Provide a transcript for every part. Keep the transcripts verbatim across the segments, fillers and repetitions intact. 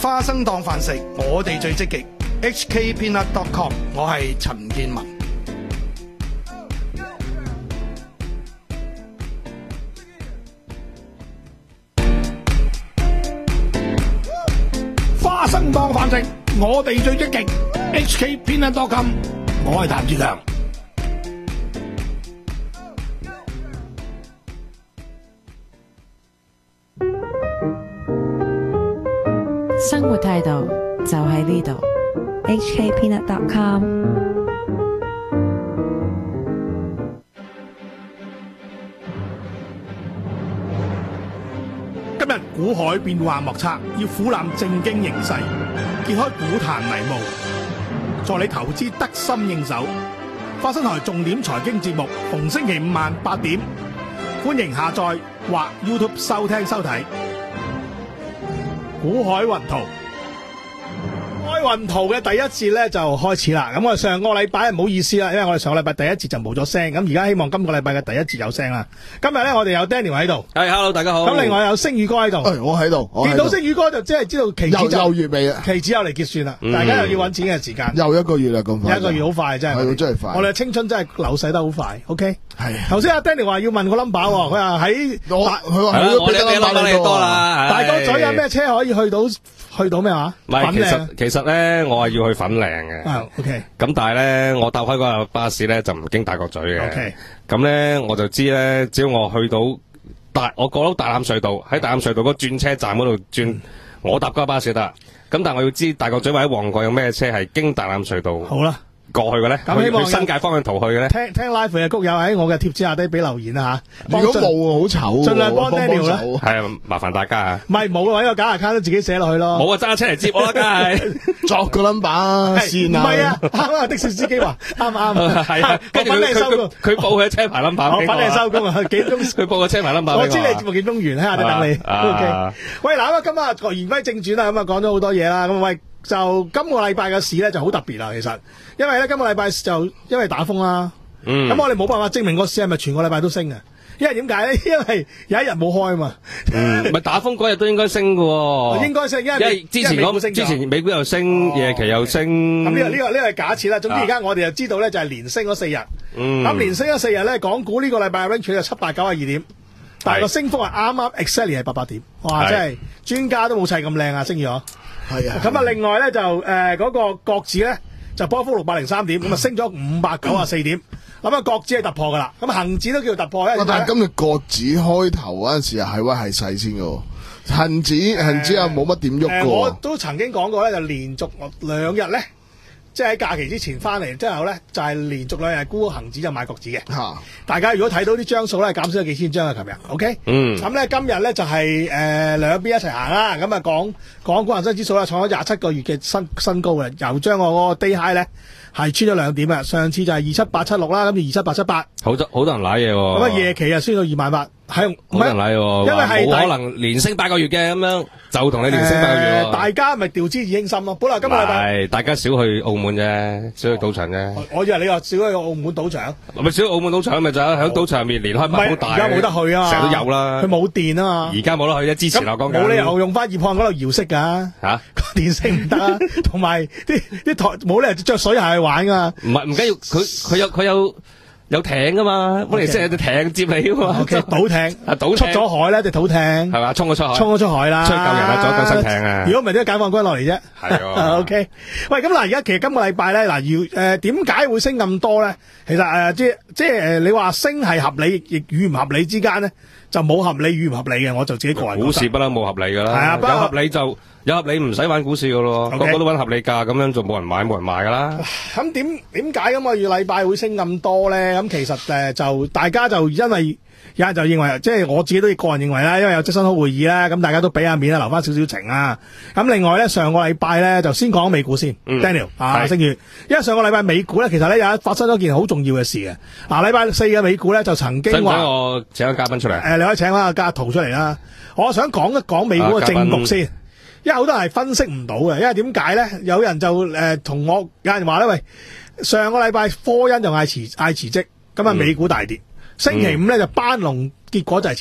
花生當飯食，我哋最積極。H K Peanut dot com， 我係陳建文。花生當飯食，我哋最積極。H K Peanut dot com， 我係譚志強。 生活態度就喺呢度。 H K Peanut dot com。 今日股海變幻莫測，要俯瞰正經形勢，揭開股壇迷霧，助你投資得心應手。花生台重點財經節目，逢星期五晚八點，歡迎下載或 YouTube 收聽收睇。股海雲圖，開雲圖嘅第一節咧就開始啦。咁我哋上個禮拜唔好意思啦，因為我哋上個禮拜第一節就冇咗聲，咁而家希望今個禮拜嘅第一節有聲啦。今日咧我哋有 Daniel 喺度， 係 hello 大家好。 咁另外有星宇哥喺度， 誒我喺度，我喺度見到星宇哥就即係知道期指就又月尾啦， 期指又嚟結算啦， 嗯大家又要揾錢嘅時間， 又一個月啦，咁快， 一個月好快真係， 係真係快。 我哋嘅青春真係流逝得好快。OK， 係頭先阿 Daniel 話要問個 number，佢話喺我大佢話係我哋俾 number 你多啦。 大角咀有咩車可以去到去到咩話？ 唔係，其粉嶺實其實咧，我係要去粉嶺嘅。 啊 OK， 咁但係咧，我搭開嗰個巴士咧就唔經大角咀嘅。 OK 咁咧我就知咧，只要我去到大，我過到大欖隧道，喺大欖隧道嗰轉車站嗰度轉，我搭嗰個巴士得。咁但係我要知大角咀或者旺角有咩車係經大欖隧道好啦。 過去嘅咧， 咁希望去新界方向逃去嘅咧。 聽聽 live 嘅谷友喺我嘅貼紙下低俾留言啊吓， 如果冇好醜， 盡量幫 Daniel 啦。 係啊，麻煩大家啊。 唔係冇嘅話，呢個假 account 都自己寫落去咯。 冇啊，揸車嚟接我啦，梗係作個 number 先啊。 唔係啊，啱啱的士司機話啱啱。 係啊，跟住佢佢佢報佢車牌 number， 我反正收工啊，幾鐘佢報個車牌 number。 我知你節目幾鐘完，喺下底等你。 啊 OK，喂嗱，咁啊今日言歸正傳啦，咁啊講咗好多嘢啦，咁喂。就今個禮拜嘅市咧就好特別啦，其實，因為咧今個禮拜就因為打風啦，咁、 嗯、 我哋冇辦法證明個市係咪全個禮拜都升嘅，因為點解咧？因為有一日冇開啊嘛， 嗯，咪打風嗰日都應該升嘅喎， 應該升，因為， 因為之前嗰之前美股又升，夜期又升， 咁呢個呢個呢個係假設啦。總之而家我哋就知道咧就係連升咗四日，咁、 嗯、 連升咗四日咧，港股呢個禮拜嘅 range 就七百九十二點，但係個升幅係啱啱 exactly 係八百點，哇！真係專家都冇砌咁靚啊，升咗。 係啊， 咁啊，另外咧就誒嗰、呃那個國指咧就波幅六百零三點，咁啊、嗯、升咗五百九十四點，咁啊國指係突破噶啦，咁恒指都叫突破咧。 但係今日國指開頭嗰陣時係威係勢先嘅，恒指恒指又冇乜點喐過。 我都曾經講過咧，就連續兩日咧，即係喺假期之前翻嚟之後咧，就係、是、連續兩日沽恒指就買國指嘅。嚇、啊！大家如果睇到啲張數咧，減少咗幾千張啊！琴日，OK。嗯。咁咧今日咧就係、是、誒、呃、兩邊一齊行啦。咁啊講講股恒生指數啦，創咗廿七個月嘅新新高嘅，又將我嗰個 day high 咧係穿咗兩點啊！上次就係二七八七六啦，咁就二七八七八。 好多好多人瀨嘢喎。咁啊夜期啊升到二萬八。係好多人瀨喎， 因為係冇可能連升八個月嘅咁樣，就同你連升八個月、 呃。大家咪調之以興心咯。本來今日禮拜係大家少去澳門啫，少去賭場啫。 我以為你話少去澳門賭場， 咪少去澳門賭場咪就喺賭場入面連開百好大。 而家冇得去啊， 成日都有啦。 佢冇電啊嘛。 而家冇得去啫，之前我講緊。 冇理由用翻葉漢嗰度搖骰㗎。嚇，電聲唔得啊，同埋啲啲台冇理由着水下去玩㗎。 唔係唔緊要，佢佢有佢有。有艇噶嘛，我哋即係有隻艇接你噶嘛。 O K， 賭艇啊，賭出咗海咧，隻賭艇係嘛，衝咗出海， 衝咗出海啦， 出去救人啊，做一救生艇啊。 如果唔係都解放軍落嚟啫。 係啊。 O K， 喂，咁嗱，而家其實今個禮拜咧，嗱，要誒點解會升咁多咧？其實誒、呃，即即係誒，你話升係合理，亦與唔合理之間咧，就冇合理與唔合理嘅。我就自己個人覺得。股市不嬲冇合理噶啦。係啊， 有合理就。有合理唔使玩股市噶咯，個個都揾合理價，咁樣就冇人買冇人賣噶啦。 咁點點解今個月禮拜會升咁多咧？咁其實誒就大家就因為有人就認為，即係我自己都個人認為啦，因為有質詢好會議啦，咁大家都俾下面啦，留翻少少情啊。咁另外咧，上個禮拜咧就先講美股先、嗯、，Daniel 啊，星月，因為上個禮拜美股咧其實咧有發生咗件好重要嘅事嘅。嗱，禮拜四嘅美股咧就曾經話， 使唔使我請個嘉賓出嚟？誒、 呃，你可以請翻個嘉圖出嚟啦。我想講一講美股嘅政局先。因為好多人係分析唔到嘅，因為點解咧？有人就誒同、呃、我有人話咧，喂，上個禮拜科恩就嗌辭嗌辭職，咁啊美股大跌。嗯、星期五咧就班農，結果就係辭職。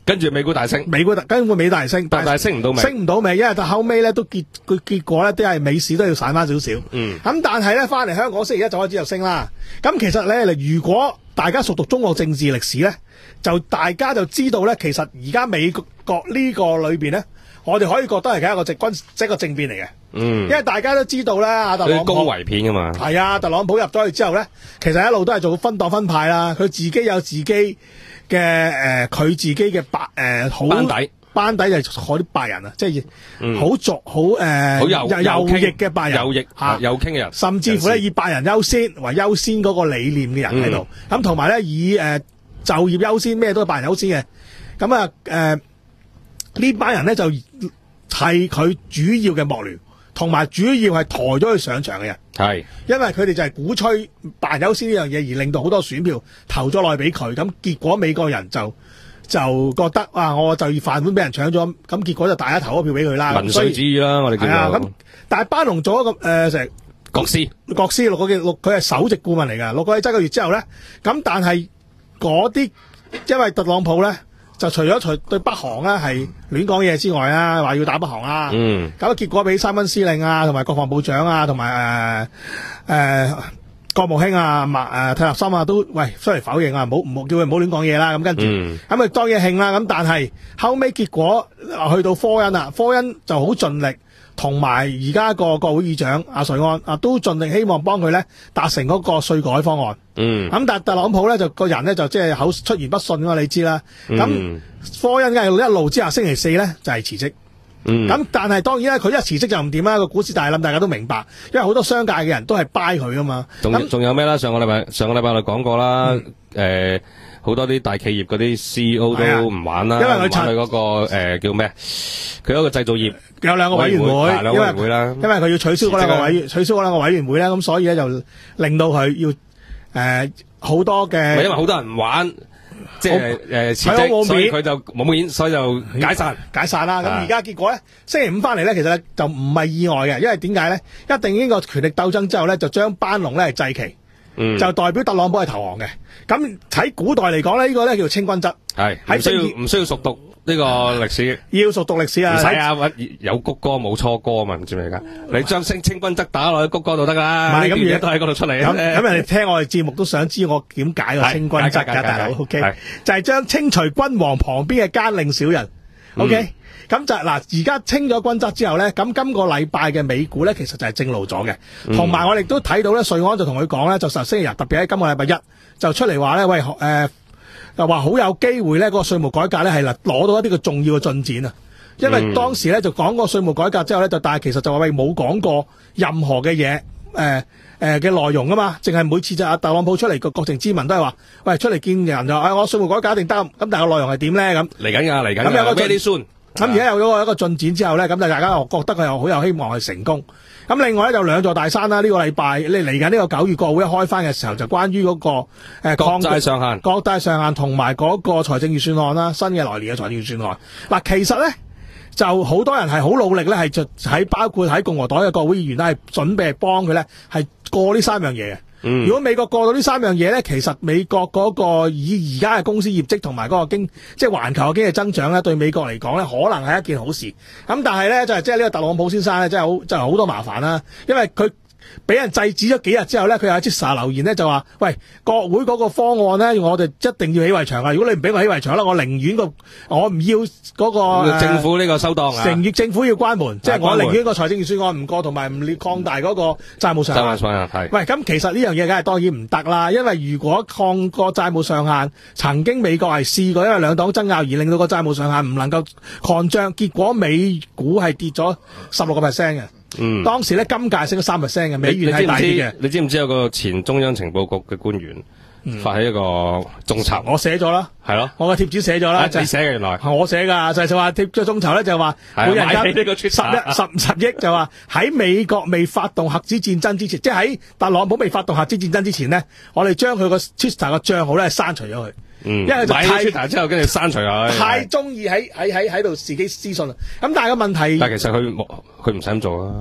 跟住美股大升， 美股跟住美大升， 但係升唔到尾， 升唔到尾，因為到後尾咧都結佢結果咧都係美市都要散翻少少。 嗯， 咁但係咧翻嚟香港星期一就開始就升啦。咁其實咧，如果大家熟讀中國政治歷史咧，就大家就知道咧，其實而家美國呢個裏邊咧，我哋可以覺得係一個直軍即係個政變嚟嘅。 嗯， 因為大家都知道咧，阿特朗普高圍片噶嘛， 係啊，特朗普入咗去之後咧，其實一路都係做分黨分派啦，佢自己有自己嘅誒，佢、呃、自己嘅白誒好班底，班底就係嗰啲白人啊，即係好俗好誒，好右右翼嘅白人， 右翼嚇右傾嘅人， 甚至乎咧以白人優先為優先嗰個理念嘅人喺度，咁同埋咧以誒、呃、就業優先，咩都係白人優先嘅，咁啊誒呢班人咧就係佢主要嘅幕僚。同埋主要係抬咗佢上場嘅人，係因為佢哋就係鼓吹白人優先呢樣嘢，而令到好多選票投咗落去俾佢，咁結果美國人就就覺得啊，我就業飯碗俾人搶咗，咁結果就大家投咗票俾佢啦。 民粹主義啦，我哋叫做。咁但係班農做一個誒成國師， 國師六個幾六，佢係首席顧問嚟㗎，六個幾七個月之後咧，咁但係嗰啲因為特朗普咧。就除咗除對北韓咧係亂講嘢之外啦，話要打北韓啦，嗯，咁結果俾三軍司令啊，同埋國防部長啊，同埋誒誒國務卿啊，麥誒泰勒森啊，都喂出嚟否認啊，唔好唔好叫佢唔好亂講嘢啦，咁跟住咁咪當嘢慶啦，咁但係後尾結果去到科恩啊，科恩就好盡力。同埋而家個國會議長阿瑞安啊，都盡力希望幫佢咧達成嗰個稅改方案。嗯，咁但係特朗普咧就個人咧就即係口出言不遜㗎嘛，你知啦。咁、嗯、科恩嘅一路之下，星期四咧就係辭職。嗯，咁但係當然咧，佢一辭職就唔掂啦，個股市大冧，大家都明白，因為好多商界嘅人都係 buy 佢㗎嘛。 仲仲有咩啦？上個禮拜上個禮拜我哋講過啦，誒、嗯。呃好多啲大企業嗰啲 C E O 都唔玩啦，因為佢佢嗰個誒、呃、叫咩？佢嗰個製造業有兩個委員會， 兩個委員會啦， 因為佢要取消嗰兩個委員，取消嗰兩個委員會咧，咁所以咧就令到佢要誒好、呃、多嘅， 因為好多人唔玩，即係誒辭職，所以佢就冇面，所以就解散解散啦。咁而家結果咧，星期五翻嚟咧，其實咧就唔係意外嘅，因為點解咧？一定呢個權力鬥爭之後咧，就將班農咧係祭旗。嗯，就代表特朗普係投降嘅。咁喺古代嚟講咧，呢、這個咧叫做清君側。係，唔需要唔需要熟讀呢個歷史？要熟讀歷史啊！唔使啊，有谷歌冇錯歌啊嘛，唔知咩噶？你將清清君側打落去谷歌度得噶啦。唔係咁嘢都喺嗰度出嚟。咁咁人哋聽我哋節目都想知我點解個清君側噶，大佬 OK？就係將清除君王旁邊嘅奸佞小人 OK。嗯咁就嗱，而家清咗君側之後咧，咁今個禮拜嘅美股咧，其實就係正路咗嘅。同、嗯、埋我哋都睇到咧，瑞安就同佢講咧，就實星期日，特別喺今個禮拜一就出嚟話咧，喂，誒、呃，又話好有機會咧，嗰個稅務改革咧係嗱攞到一啲嘅重要嘅進展啊。因為當時咧就講過稅務改革之後咧，就但係其實就話喂冇講過任何嘅嘢，誒誒嘅內容啊嘛，淨係每次就阿特朗普出嚟個國情咨文都係話，喂出嚟見人就誒、哎、我稅務改革一定得，咁但係個內容係點咧咁？嚟緊㗎，嚟緊。咁有個 very soon。咁而家有咗一個進展之後咧，咁就大家又覺得佢又好有希望去成功。咁另外咧就兩座大山啦，呢、這個禮拜你嚟緊呢個九月國會一開翻嘅時候，就關於嗰、那個誒、呃、國債上限、國債上限同埋嗰個財政預算案啦，新嘅來年嘅財政預算案。嗱，其實咧就好多人係好努力咧，係就喺包括喺共和黨嘅國會議員咧，係準備幫佢咧係過呢三樣嘢嘅。嗯、如果美國過到呢三樣嘢咧，其實美國嗰個以而家嘅公司業績同埋嗰個經即係環球嘅經濟增長咧，對美國嚟講咧，可能係一件好事。咁但係咧就係即係呢個特朗普先生咧，真係好真係好多麻煩啦，因為佢俾人制止咗幾日之後咧，佢有支沙留言咧就話：喂，國會嗰個方案咧，我哋一定要起圍牆啊！如果你唔俾我起圍牆啦，我寧願個我唔要嗰個政府呢個收檔啊！成月政府要關門，即係我寧願個財政預算案唔過，同埋唔擴大嗰個債務上限。債務上限係。喂，咁其實呢樣嘢梗係當然唔得啦，因為如果擴個債務上限，曾經美國係試過，因為兩黨爭拗而令到個債務上限唔能夠擴張，結果美股係跌咗十六個 percent 嘅。嗯，當時咧金價升咗三 percent 嘅，美元係大跌嘅。你知唔知有個前中央情報局嘅官員、嗯、發起一個眾籌？我寫咗啦，係咯，我個貼紙寫咗啦。啊就是、你寫嘅原來？我寫噶，就係就話貼咗眾籌咧，就話每人加呢個十一十十億，就話喺美國未發動核子戰爭之前，即係喺特朗普未發動核子戰爭之前呢，我哋將佢個 Twitter 個賬號咧刪除咗佢。嗯，因為就太 Twitter 之後跟住刪除佢，太中意喺喺喺喺度自己私信啦。咁但係個問題，但係其實佢冇佢唔使咁做啊。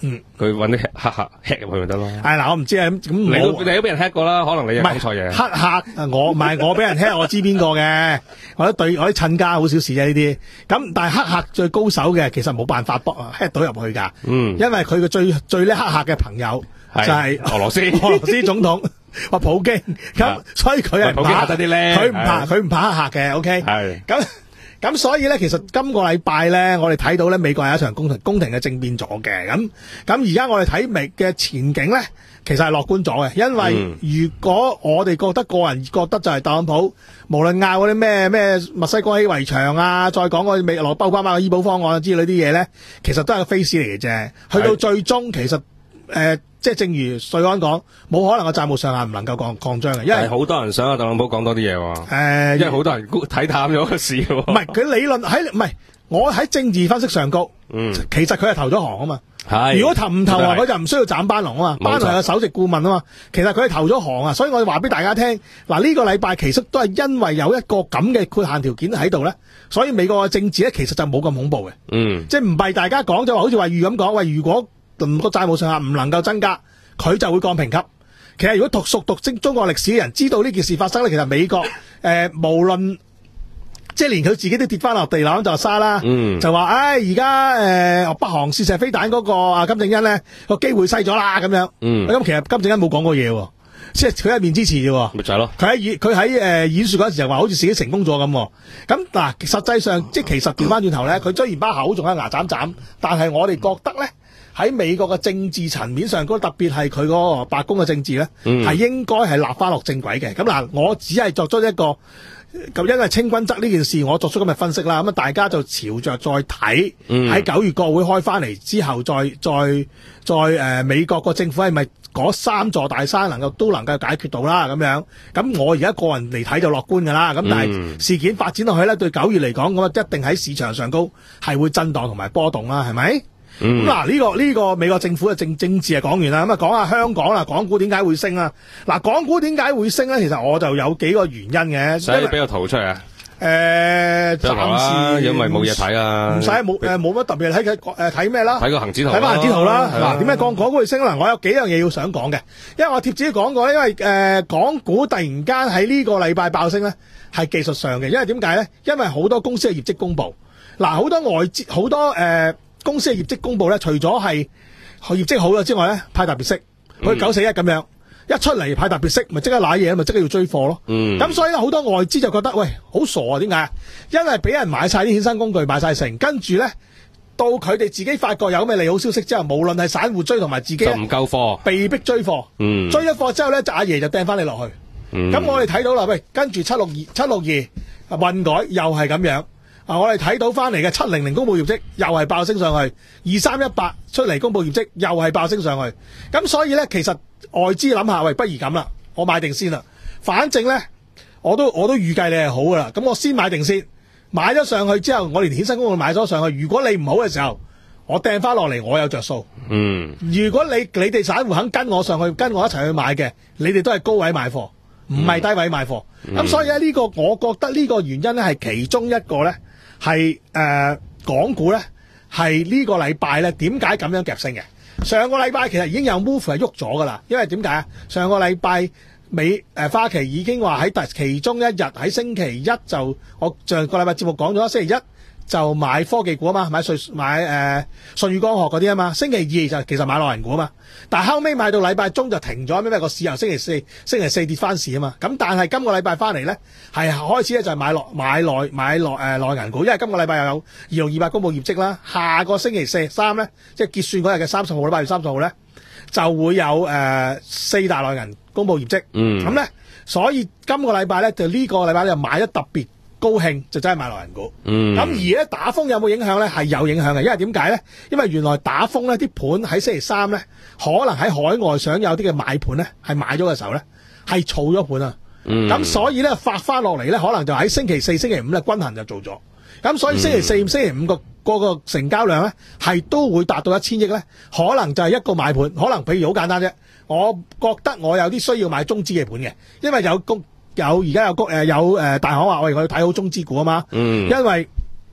嗯，佢揾啲黑客 hack 入去咪得咯。 係嗱，我唔知啊，咁你都你都俾人 hack 過啦，可能你又講錯嘢。 黑客，我唔係我俾人 hack，我知邊個嘅，我啲對我啲親家好小事啫呢啲。咁但係黑客最高手嘅，其實冇辦法幫 hack 到入去噶。嗯，因為佢嘅最最叻黑客嘅朋友就係俄羅斯俄羅斯總統話普京，咁所以佢係普京嚇得啲叻， 佢唔怕佢唔怕黑客嘅。OK，係咁。咁所以咧，其實今個禮拜咧，我哋睇到咧，美國有一場宮廷宮廷嘅政變咗嘅。咁咁而家我哋睇美嘅前景咧，其實係樂觀咗嘅，因為如果我哋覺得個人覺得就係特朗普，無論拗嗰啲咩咩墨西哥起圍牆啊，再講嗰啲美羅奧巴馬嘅醫保方案之類啲嘢咧，其實都係個 face 嚟嘅啫。去到最終，其實誒。呃即係正如瑞安講，冇可能個債務上限唔能夠擴擴張嘅，因為好多人想阿特朗普講多啲嘢喎。誒，因為好多人睇淡咗個市喎。 唔係佢理論喺唔係我喺政治分析上高，嗯，其實佢係投咗行啊嘛。係，如果投唔投行，佢就唔需要斬班農啊嘛。班農係個首席顧問啊嘛。其實佢係投咗行啊，所以我哋話俾大家聽，嗱呢個禮拜其實都係因為有一個咁嘅豁限條件喺度咧，所以美國嘅政治咧其實就冇咁恐怖嘅。嗯，即係唔係大家講就話好似話預咁講，喂如果個債務上限唔能夠增加，佢就會降評級。其實如果讀熟讀中中國歷史嘅人知道呢件事發生咧，其實美國誒、呃、無論即係連佢自己都跌翻落地攬就沙啦，嗯、就話唉而家誒北韓試射飛彈嗰個啊金正恩咧個機會細咗啦咁樣。咁、嗯、其實金正恩冇講過嘢，即係佢一面之詞啫。咪就係咯。佢喺演佢喺誒演說嗰陣時就話好似自己成功咗咁。咁嗱，實際上即係其實調翻轉頭咧，佢雖然把口仲有牙斬斬，但係我哋覺得咧。喺美國嘅政治層面上，嗰特別係佢嗰個白宮嘅政治咧，係、嗯、應該係立翻落正軌嘅。咁嗱，我只係作出一個咁，因為清君側呢件事，我作出咁嘅分析啦。咁啊，大家就朝着再睇喺九月國會開翻嚟之後再，再再再誒、呃、美國個政府係咪嗰三座大山能夠都能夠解決到啦？咁樣咁，我而家個人嚟睇就樂觀㗎啦。咁但係事件發展落去咧，對九月嚟講，咁啊一定喺市場上高係會震盪同埋波動啦，係咪？咁嗱呢個呢、這個美國政府嘅政政治係講完啦，咁啊講下香港啦，港股點解會升啊？嗱，港股點解會升咧？其實我就有幾個原因嘅。使俾個圖出嚟啊？誒、呃，暫時因為冇嘢睇啊，唔使冇誒冇乜特別睇嘅誒睇咩啦？睇個恒指圖，睇翻恒指圖啦。嗱，點解講港股會升咧？我有幾樣嘢要想講嘅，因為我貼紙講過，因為誒、呃、港股突然間喺呢個禮拜爆升咧，係技術上嘅，因為點解咧？因為好多公司嘅業績公布，嗱好多外資好多誒。呃公司嘅業績公布咧，除咗係業績好咗之外咧，派特別息，好似九四一咁樣，一出嚟派特別息，咪即刻瀨嘢，咪即刻要追貨咯。咁、嗯、所以咧，好多外資就覺得喂，好傻啊！點解？因為俾人買晒啲衍生工具，買晒成，跟住咧到佢哋自己發覺有咩利好消息之後，無論係散戶追同埋自己就唔夠貨，被逼追貨。嗯、追咗貨之後咧，就阿爺就掟翻你落去。咁、嗯、我哋睇到啦，喂，跟住七六二七六二混改又係咁樣。啊！我哋睇到翻嚟嘅七零零公布業績又係爆升上去，二三一八出嚟公布業績又係爆升上去。咁所以咧，其實外資諗下，喂，不如咁啦，我買定先啦。反正咧，我都我都預計你係好噶啦。咁我先買定先，買咗上去之後，我連衍生工具買咗上去。如果你唔好嘅時候，我掟翻落嚟，我有着數。嗯。如果你你哋散戶肯跟我上去，跟我一齊去買嘅，你哋都係高位買貨，唔係低位買貨。咁、嗯、所以咧，呢個我覺得呢個原因咧係其中一個咧。係誒、呃、港股咧，係呢個禮拜咧點解咁樣夾升嘅？上個禮拜其實已經有 move 係喐咗噶啦，因為點解啊？上個禮拜美誒、呃、花旗已經話喺第其中一日喺星期一就我上個禮拜節目講咗，星期一就買科技股啊嘛，買瑞買誒、呃、舜宇光學嗰啲啊嘛，星期二就其實買內銀股啊嘛，但係後尾買到禮拜中就停咗，因為個市由星期四星期四跌翻市啊嘛，咁但係今個禮拜翻嚟咧係開始咧就係買落買內買內誒內銀股，因為今個禮拜又有二六二八公布業績啦，下個星期四三咧即係結算嗰日嘅三十號啦，八月三十號咧就會有誒、呃、四大內銀公布業績，嗯，咁咧所以今個禮拜咧就呢個禮拜就買得特別高興就真係買內銀股，咁、嗯、而咧打風有冇影響咧？係有影響嘅，因為點解咧？因為原來打風咧啲盤喺星期三咧，可能喺海外想有啲嘅買盤咧，係買咗嘅時候咧，係儲咗盤啊，咁、嗯、所以咧發翻落嚟咧，可能就喺星期四、星期五咧均衡就做咗，咁所以星期四、嗯、星期五個個個成交量咧係都會達到一千億咧，可能就係一個買盤，可能譬如好簡單啫，我覺得我有啲需要買中資嘅盤嘅，因為有公。有而家有谷誒有誒大行話我哋我要睇好中資股啊嘛，嗯、因為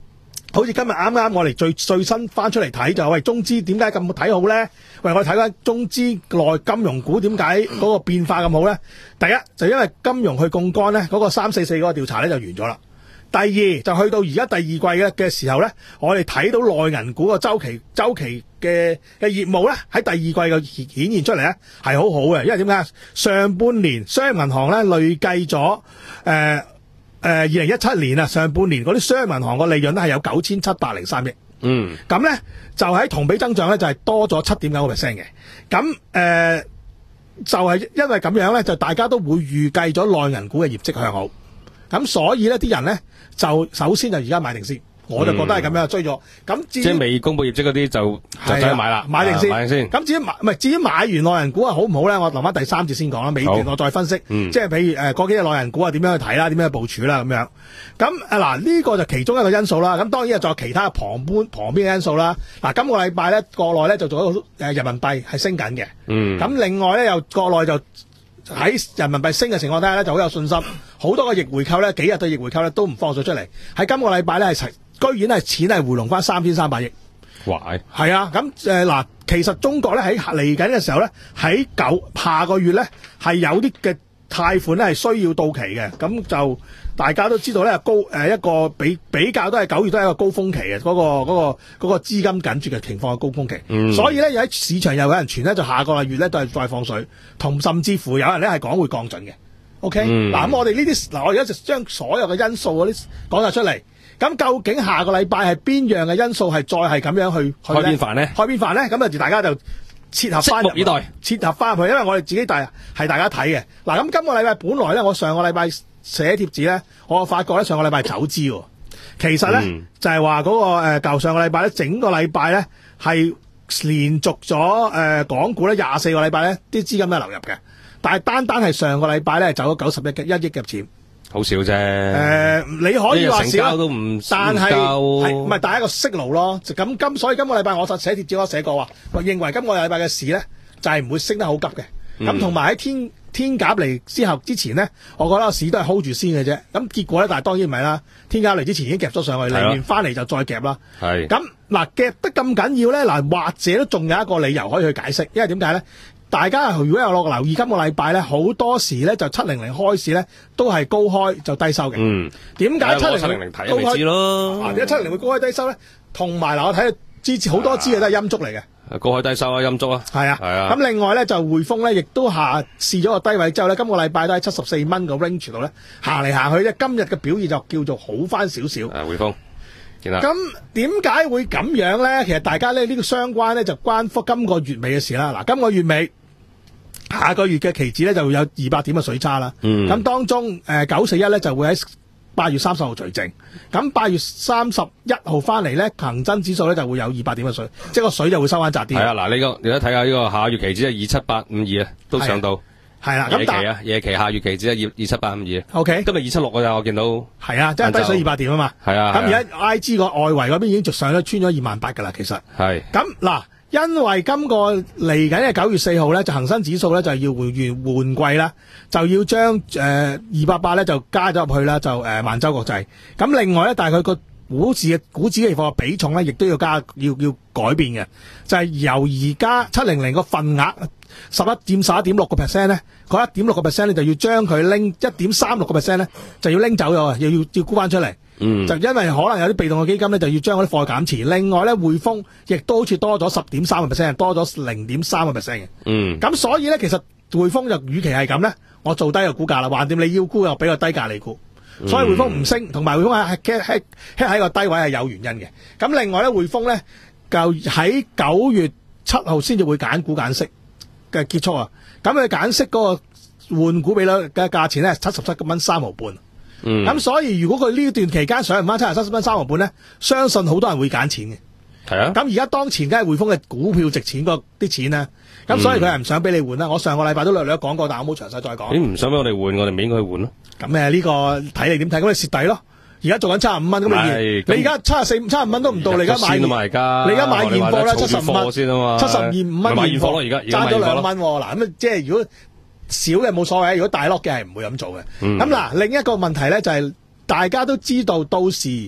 好似今日啱啱我哋最最新翻出嚟睇就係喂中資點解咁睇好咧？喂，我睇翻中資內金融股點解嗰個變化咁好咧？第一就因為金融去槓桿咧，嗰、那個三四四嗰個調查咧就完咗啦。第二就去到而家第二季嘅嘅時候咧，我哋睇到內銀股個周期周期嘅嘅業務咧喺第二季嘅顯現出嚟咧係好好嘅，因為點解？上半年商業銀行咧累計咗誒。誒，二零一七年啊，上半年嗰啲商業銀行個利潤咧係有九千七百零三億， 嗯， 咁咧就喺同比增長咧就係多咗七點九個 percent 嘅，咁誒、呃、就係、是、因為咁樣咧，就大家都會預計咗內銀股嘅業績向好，咁所以咧啲人咧就首先就而家買定先。我就覺得係咁樣追咗，咁至於即係未公布業績嗰啲就就使買啦， 買定先， 買定先。 咁至於買唔係至於買完內銀股啊好唔好咧？我留翻第三節先講啦，尾段我再分析， 嗯、 即係譬如誒嗰幾隻內銀股啊點樣去睇啦，點樣去部署啦咁樣。咁啊嗱呢個就其中一個因素啦。咁當然仲有其他旁邊旁邊嘅因素啦。嗱今個禮拜咧國內咧就做咗誒人民幣係升緊嘅，咁、嗯、另外咧又國內就喺人民幣升嘅情況底下咧就好有信心，好多個逆回購咧幾日對逆回購咧都唔放咗出嚟，喺今個禮拜咧係居然係錢係回籠翻三千三百億， 哇！ 係啊，咁誒嗱，其實中國咧喺嚟緊嘅時候咧，喺九下個月咧係有啲嘅貸款咧係需要到期嘅，咁就大家都知道咧高誒、呃、一個比比較都係九月都係一個高峰期嘅嗰、嗰個嗰、嗰個嗰、嗰個資金緊絀嘅情況嘅高峰期，嗯、所以咧喺市場又有人傳咧就下個月咧都係再放水，同甚至乎有人咧係講會降準嘅。OK，嗱咁、嗯啊、我哋呢啲嗱我而家就將所有嘅因素嗰啲講晒出嚟。咁究竟下個禮拜係邊樣嘅因素係再係咁樣去去開邊飯咧？ 開邊飯咧？咁啊，大家就切合翻， 拭目以待， 切合翻入去，因為我哋自己大係大家睇嘅。嗱，咁今個禮拜本來咧，我上個禮拜寫貼紙咧，我發覺咧上個禮拜走資喎。其實咧、嗯、就係話嗰個誒舊、呃、上個禮拜咧，整個禮拜咧係連續咗誒、呃、港股咧廿四個禮拜咧啲資金都係流入嘅，但係單單係上個禮拜咧走咗九十億嘅一億嘅錢。 好少啫，誒、 呃，你可以話少， 都唔但係係唔係大一個息路咯？就咁今，所以今個禮拜我就寫貼紙，我寫過話，我認為今個禮拜嘅市咧就係、是、唔會升得好急嘅。咁同埋喺天天鴿嚟之後之前咧，我覺得個市都係 hold 住先嘅啫。咁結果咧，但係當然唔係啦。天鴿嚟之前已經夾咗上去，嚟完翻嚟就再夾啦。係咁嗱，夾得咁緊要咧，嗱或者都仲有一個理由可以去解釋，因為點解咧？大家如果有落留意今個禮拜咧，好多時咧就七零零開市咧都係高開就低收嘅。嗯，點解七零零高開咯？啊，點解七零零會高開低收咧？同埋嗱，我睇之前好多支嘅都係陰燭嚟嘅。 高開低收啊，陰燭啊。係啊，係啊。咁另外咧就匯豐咧，亦都下試咗個低位之後咧，今個禮拜都喺七十四蚊個 range 度咧行嚟行去啫。今日嘅表現就叫做好翻少少。誒， 匯豐。 咁點解會咁樣咧？其實大家咧呢個相關咧就關乎今個月尾嘅事啦。嗱，今個月尾。下個月嘅期指咧就會有二百點嘅水差啦，咁、嗯、當中誒九四一咧就會喺八月三十號除淨，咁八月三十一號翻嚟咧恒生指數咧就會有二百點嘅水，即係個水就會收翻窄啲。係啊， 嗱呢個你而家睇下呢個下月期指係二七八五二啊，都上到。 係啦， 夜期啊，夜期下月期指係二二七八五二。 O K， 今日二七六啊，我見到。係啊，即係低水二百點啊嘛。係啊。咁而家 I G 個外圍嗰邊已經就上咗穿咗二萬八噶啦，其實。係。咁嗱。因為今個嚟緊嘅九月四號咧，就恒生指數咧就要換換換季啦，就要將誒二八八咧就加咗入去啦，就誒、呃、萬洲國際。咁另外咧，但係佢個股市嘅股指期貨嘅比重咧，亦都要加要要改變嘅，就係、是、由而家七零零個份額十一佔十一點六個 percent 咧，嗰一點六個 percent 咧就要將佢拎一點三六個 percent 咧就要拎走咗，又要要沽翻出嚟。嗯，就因為可能有啲被動嘅基金咧，就要將嗰啲貨減持。另外咧，匯豐亦都好似多咗十點三個 percent，多咗零點三個 percent 嘅。嗯，咁所以咧，其實匯豐就與其係咁咧，我做低個股價啦，橫掂你要沽又俾個低價你沽。所以匯豐唔升，同埋匯豐係喺喺喺個低位係有原因嘅。咁另外咧，匯豐咧就喺九月七號先至會揀股揀息嘅結束啊。咁佢揀息嗰個換股比率嘅價錢咧，七十七蚊三毫半。嗯，咁所以如果佢呢段期間上唔翻七十七蚊三毫半咧，相信好多人會揀錢嘅。係啊，咁而家當前梗係匯豐嘅股票值錢個啲錢啦，咁所以佢係唔想俾你換啦。我上個禮拜都略略講過，但我冇詳細再講。你唔想俾我哋換，我哋咪應該去換咯。咁誒呢個睇你點睇，咁你蝕底咯。而家做緊七十五蚊，咁你你而家七十四七十五蚊都唔到，你而家買你而家買現貨啦，七十五蚊先啊嘛，七十二五蚊現貨咯，而家爭咗兩蚊。嗱咁即係如果少嘅冇所謂，如果大 lock 嘅係唔會咁做嘅。咁嗱、嗯，另一個問題咧就係、是、大家都知道，到時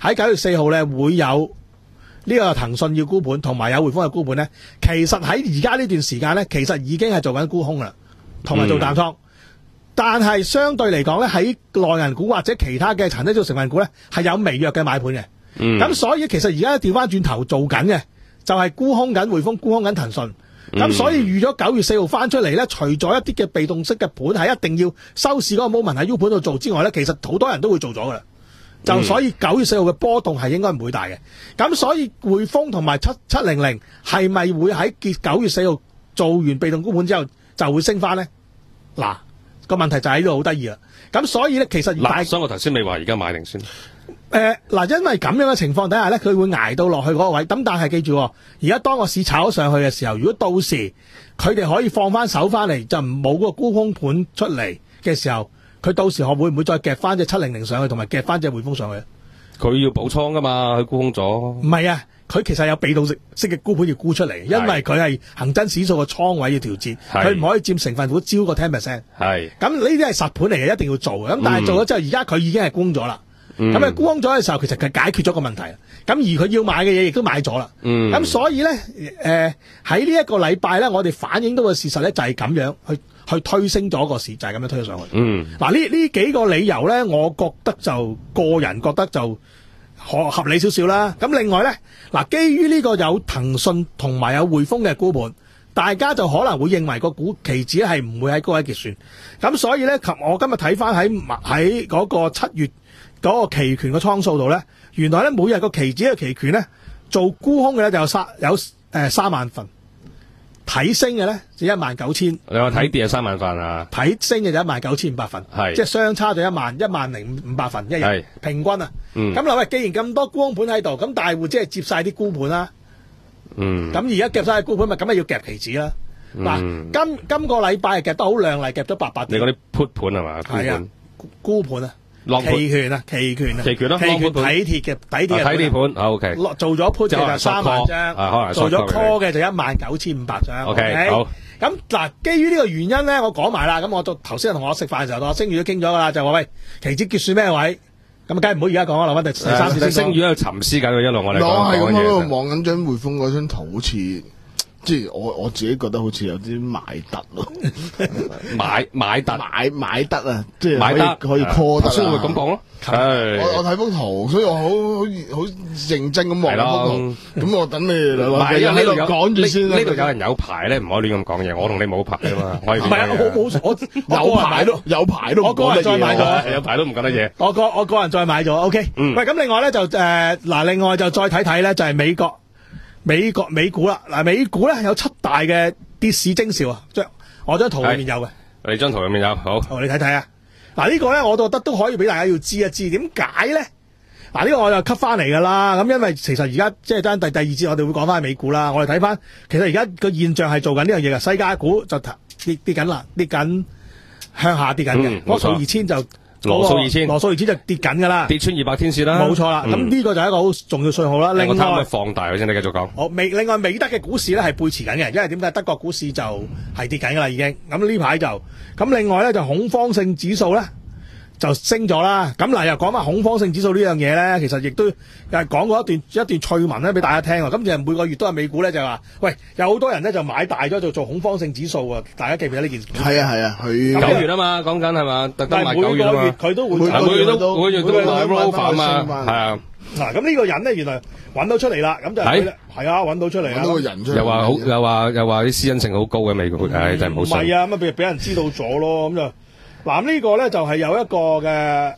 喺九月四號咧會有呢個騰訊要沽盤，同埋有匯豐嘅沽盤咧。其實喺而家呢段時間咧，其實已經係做緊沽空啦，同埋做淡倉。嗯、但係相對嚟講咧，喺內銀股或者其他嘅恒生指數成分股咧，係有微弱嘅買盤嘅。咁、嗯、所以其實而家調翻轉頭做緊嘅，就係沽空緊匯豐，沽空緊騰訊。咁、嗯、所以預咗九月四號翻出嚟咧，除咗一啲嘅被動式嘅盤係一定要收市嗰個 moment 喺 U 盤度做之外咧，其實好多人都會做咗噶啦。就所以九月四號嘅波動係應該唔會大嘅。咁所以匯豐同埋七七零零係咪會喺結九月四號做完被動沽盤之後就會升翻咧？嗱，個問題就喺度好得意啦。咁所以咧，其實嗱，所以我頭先未話而家買定先。 誒，嗱，因為咁樣嘅情況底下咧，佢會捱到落去嗰個位。咁但係記住，而家當個市炒咗上去嘅時候，如果到時佢哋可以放翻手翻嚟，就冇嗰個沽空盤出嚟嘅時候，佢到時可會唔會再夾翻隻七零零上去，同埋夾翻隻匯豐上去？ 佢要補倉噶嘛，佢沽空咗。 唔係啊，佢其實有被動式式嘅沽盤要沽出嚟，因為佢係恒生指數嘅倉位要調節，佢唔可以佔成分股超過 ten percent。係。咁呢啲係實盤嚟嘅，一定要做嘅。咁但係做咗之後，而家佢已經係沽咗啦。咁啊沽空咗嘅時候，其實佢解決咗個問題。咁而佢要買嘅嘢亦都買咗啦。咁、嗯、所以咧，誒喺呢一個禮拜咧，我哋反映到嘅事實咧就係咁樣去去推升咗個市，就係、是、咁樣推咗上去。嗯，嗱呢呢幾個理由咧，我覺得就個人覺得就合合理少少啦。咁另外咧，嗱基於呢個有騰訊同埋有匯豐嘅沽盤，大家就可能會認為個股期指係唔會喺高位結算。咁所以咧，我今日睇翻喺喺嗰個七月嗰個期權嘅倉數度咧，原來咧每日個期指嘅期權咧做沽空嘅咧就有三有誒、呃、三萬份，睇升嘅咧就一萬九千。 你話睇跌係三萬份啊？ 睇升嘅就一萬九千五百份，係即係相差咗一萬一萬零五百份一日平均啊。咁嗱喂，既然咁多沽空盤喺度，咁大戶即係接晒啲沽盤啦。嗯。咁而家夾晒啲沽盤，咪咁咪要夾期指啦。嗱、嗯，今今個禮拜係夾得好靚麗，夾咗八百點。 你嗰啲 put 盤係嘛？ 係啊，沽盤啊。期權啊，期權啊， 期權咯， 期權睇鐵嘅底鐵嘅睇鐵盤 ，O K。落做咗 put 嘅就三萬張，做咗 call 嘅就一萬九千五百張。 O K， 好。 咁嗱，基於呢個原因咧，我講埋啦。咁我頭先同我食飯嘅時候，同我星宇都傾咗噶啦，就話喂，期指結算咩位？咁梗係唔好而家講啦，留翻第三次。 星宇喺度沉思緊嘅一路，我哋講講嘢。我係咁喺度望緊張匯豐嗰張圖，好似。即係我我自己覺得好似有啲買得咯， 買買得買買得啊！即係買得可以 call 得， 所以會咁講咯。 我我睇幅圖，所以我好好好認真咁望幅圖。咁我等你兩位喺度講住先啦。 呢度有人有牌咧，唔可以亂咁講嘢。我同你冇牌啊嘛，可以。 唔係啊，我冇我有牌都有牌都，我個人再買咗， 有牌都唔講得嘢。 我個我個人再買咗 ，OK。喂，咁另外咧就誒嗱，另外就再睇睇咧，就係美國。美國美股啦，嗱美股咧有七大嘅跌市徵兆啊，張我張圖裏面有嘅， 你張圖裏面有，好， 好你睇睇啊，嗱呢個咧我都覺得都可以俾大家要知一知，點解咧？嗱呢個我就吸翻嚟噶啦，咁因為其實而家即係單第第二節我哋會講翻美股啦，我哋睇翻，其實而家個現象係做緊呢樣嘢嘅，世界股就跌跌緊啦，跌緊向下跌緊嘅，我數二千就。 羅素二千， 羅素二千就跌緊噶啦， 跌穿二百天線啦， 冇錯啦。咁呢、嗯、個就係一個好重要信號啦。另外， 我睇放大佢先，你繼續講。 好，美另外美德嘅股市咧係背馳緊嘅，因為點解德國股市就係跌緊噶啦已經。咁呢排就咁，另外咧就恐慌性指數咧就升咗啦。咁嗱又講翻恐慌性指數呢樣嘢咧，其實亦都又係講過一段一段趣聞咧俾大家聽。咁就每個月都係美股咧就話，喂有好多人咧就買大咗就做恐慌性指數啊！大家記唔記得呢件事？ 係啊係啊，佢九月啊嘛，講緊係嘛，特登買九月啊嘛。 每個月佢都會， 每個月都每個月都買 roll 啊嘛，係啊。 嗱咁呢個人咧原來揾到出嚟啦，咁就係係啊揾到出嚟啦。 揾到個人出嚟， 又話好又話又話啲私隱性好高嘅美股，唉真係唔好信。 唔係啊，咁啊俾俾人知道咗咯，咁就嗱呢個咧就係有一個嘅。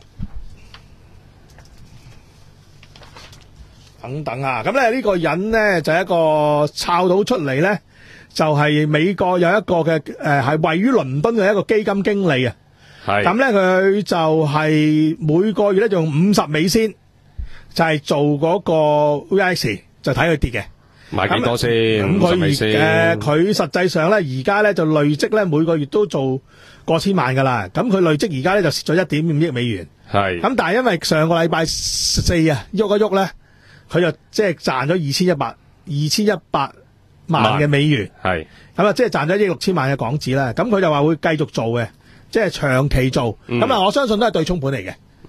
等等啊，咁咧呢個人咧就係一個抄到出嚟咧，就係、是、美國有一個嘅誒係位於倫敦嘅一個基金經理啊。係咁咧，佢就係每個月咧就用五十美仙，就係、是、做嗰個 V I X， 就睇佢跌嘅。 買幾多先？ 咁佢誒佢實際上咧而家咧就累積咧每個月都做過千萬噶啦。咁佢累積而家咧就蝕咗一點五億美元。係咁，但係因為上個禮拜四啊喐一喐咧。佢就即係賺咗二千一百二千一百萬嘅美元，係咁啊，即係賺咗一億六千萬嘅港紙啦。咁佢就話會繼續做嘅，即係長期做。咁、嗯、啊，我相信都係對沖盤嚟嘅。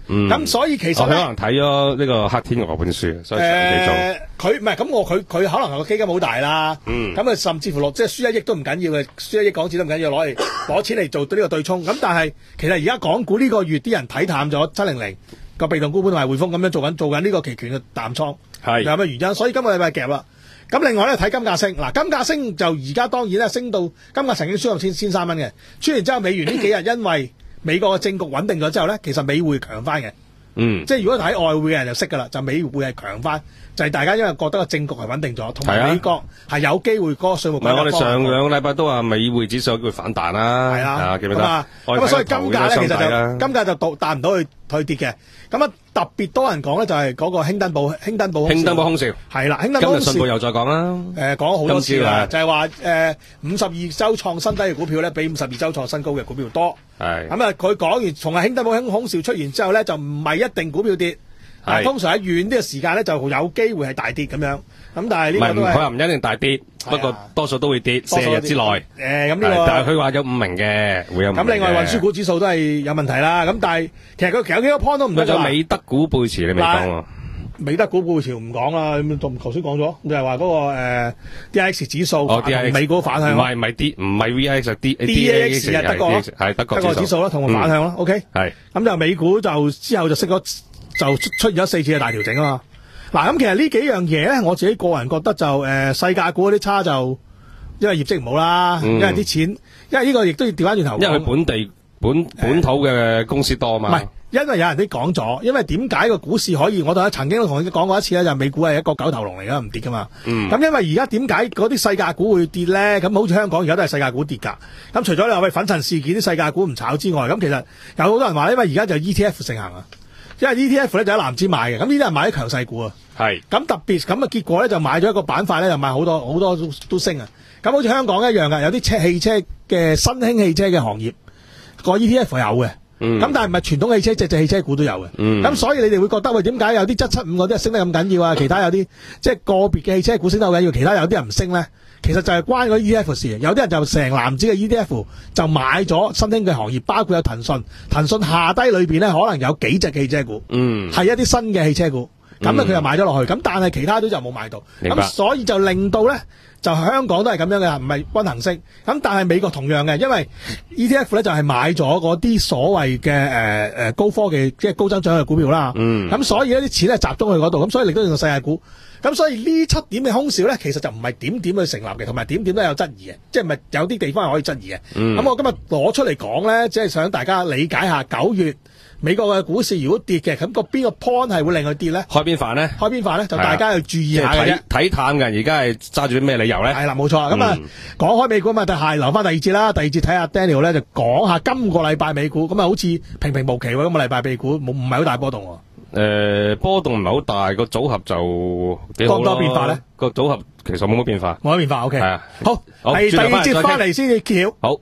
咁所以其實佢可能睇咗呢個《黑天鵝》本書，所以長期做。 誒，佢唔係咁，我佢佢可能個基金好大啦。 嗯。 咁啊，甚至乎落即係輸一億都唔緊要嘅，輸一億港紙都唔緊要，攞嚟攞錢嚟做呢個對沖。咁但係其實而家港股呢個月啲人睇淡咗七零零個被動沽盤同埋匯豐咁樣做緊做緊呢個期權嘅淡倉，係有咩原因？所以今個禮拜夾啦。咁另外咧睇金價升，嗱金價升就而家當然咧升到金價曾經輸到千千三蚊嘅，輸完之後美元呢幾日因為美國嘅政局穩定咗之後咧，其實美匯強翻嘅。嗯，即係如果睇外匯嘅人就識噶啦，就美匯係強翻，就係、是、大家因為覺得個政局係穩定咗，同埋美國係有機會嗰個稅務。唔係、啊、我哋上兩個禮拜都話美匯指數有機會反彈啦，係啊，記唔記得？咁啊，咁所以金價咧其實就金價就到達唔到去去跌嘅。咁啊特別多人講咧就係嗰個興登堡興登堡興登堡空少係啦，興登堡空少今日信報又再講啦，誒講咗好多次啦，就係話誒五十二週創新低嘅股票咧，比五十二週創新高嘅股票多。係咁啊，佢講完從係興登堡空空少出現之後咧，就唔係一定股票跌。係通常喺遠啲嘅時間咧，就有機會係大跌咁樣。咁但係呢個都係佢又唔一定大跌，不過多數都會跌四日之內。誒咁呢個，但係佢話有五名嘅會有五名嘅。咁另外運輸股指數都係有問題啦。咁但係其實佢其實幾個 point 都唔得。仲有美德股背馳你未講喎？美德股背馳唔講啦，咁仲頭先講咗，就係話嗰個誒 D I X 指數同美股反向。唔係唔係 D 唔係 V I X D D A X 係德國係德國指數啦，同我反向咯。OK 係咁就美股就之後就升咗。就出出現咗四次嘅大調整啊嘛！嗱，咁其實呢幾樣嘢咧，我自己個人覺得就誒、呃、世界股嗰啲差就因為業績唔好啦，嗯、因為啲錢，因為呢個亦都要調翻轉頭講，因為佢本地本本土嘅公司多嘛。唔係、呃，因為有人都講咗，因為點解個股市可以？我都曾經都同你講過一次咧，就係、美股係一個九頭龍嚟噶，唔跌噶嘛。咁、嗯、因為而家點解嗰啲世界股會跌咧？咁好似香港而家都係世界股跌㗎。咁除咗你話喂粉塵事件啲世界股唔炒之外，咁其實有好多人話，因為而家就 E T F 盛行啊。因為 E T F 咧就喺藍籌買嘅，咁呢啲人買啲強勢股啊，係咁特別咁嘅結果咧就買咗一個板塊咧，就買好多好多都都升啊！咁好似香港一樣噶，有啲車汽車嘅新興汽車嘅行業個 E T F 有嘅，咁、嗯、但係唔係傳統汽車隻隻汽車股都有嘅，咁、嗯、所以你哋會覺得喂，點解有啲七七五嗰啲升得咁緊要啊？其他有啲即係個別嘅汽車股升得好緊要，其他有啲人唔升咧？其實就係關嗰 E T F 事，有啲人就成籃子嘅 E T F 就買咗新興嘅行業，包括有騰訊，騰訊下低裏邊咧可能有幾隻汽車股，嗯，係一啲新嘅汽車股，咁啊佢又買咗落去，咁但係其他都就冇買到，咁所以就令到咧就香港都係咁樣嘅，唔係均衡升，咁但係美國同樣嘅，因為 E T F 咧就係買咗嗰啲所謂嘅誒誒高科技即係高增長嘅股票啦，嗯，咁所以呢啲錢咧集中去嗰度，咁所以令到個世界股。咁所以呢七點嘅空少咧，其實就唔係點點去成立嘅，同埋點點都有質疑嘅，即係唔係有啲地方係可以質疑嘅。咁、嗯、我今日攞出嚟講咧，即係想大家理解下九月美國嘅股市如果跌嘅，咁個邊個 point 係會令佢跌咧？開邊飯咧？開邊飯咧？就大家要注意下嘅啫。睇淡嘅，而家係揸住啲咩理由咧？係啦，冇錯。咁、嗯、啊，講開美股嘛，就係留翻第二節啦。第二節睇下 Daniel 咧，就講下今個禮拜美股。咁啊，好似平平無奇喎。今個禮拜美股冇唔係好大波動喎。誒、呃，波動唔係好大，個組合就幾好咯。多唔多變化咧？個組合其實冇乜變化，冇乜變化。O K，係啊，好，係第二節翻嚟先至揭曉。好，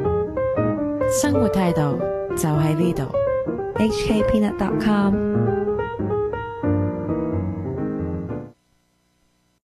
生活態度就喺呢度。 H K Peanut dot com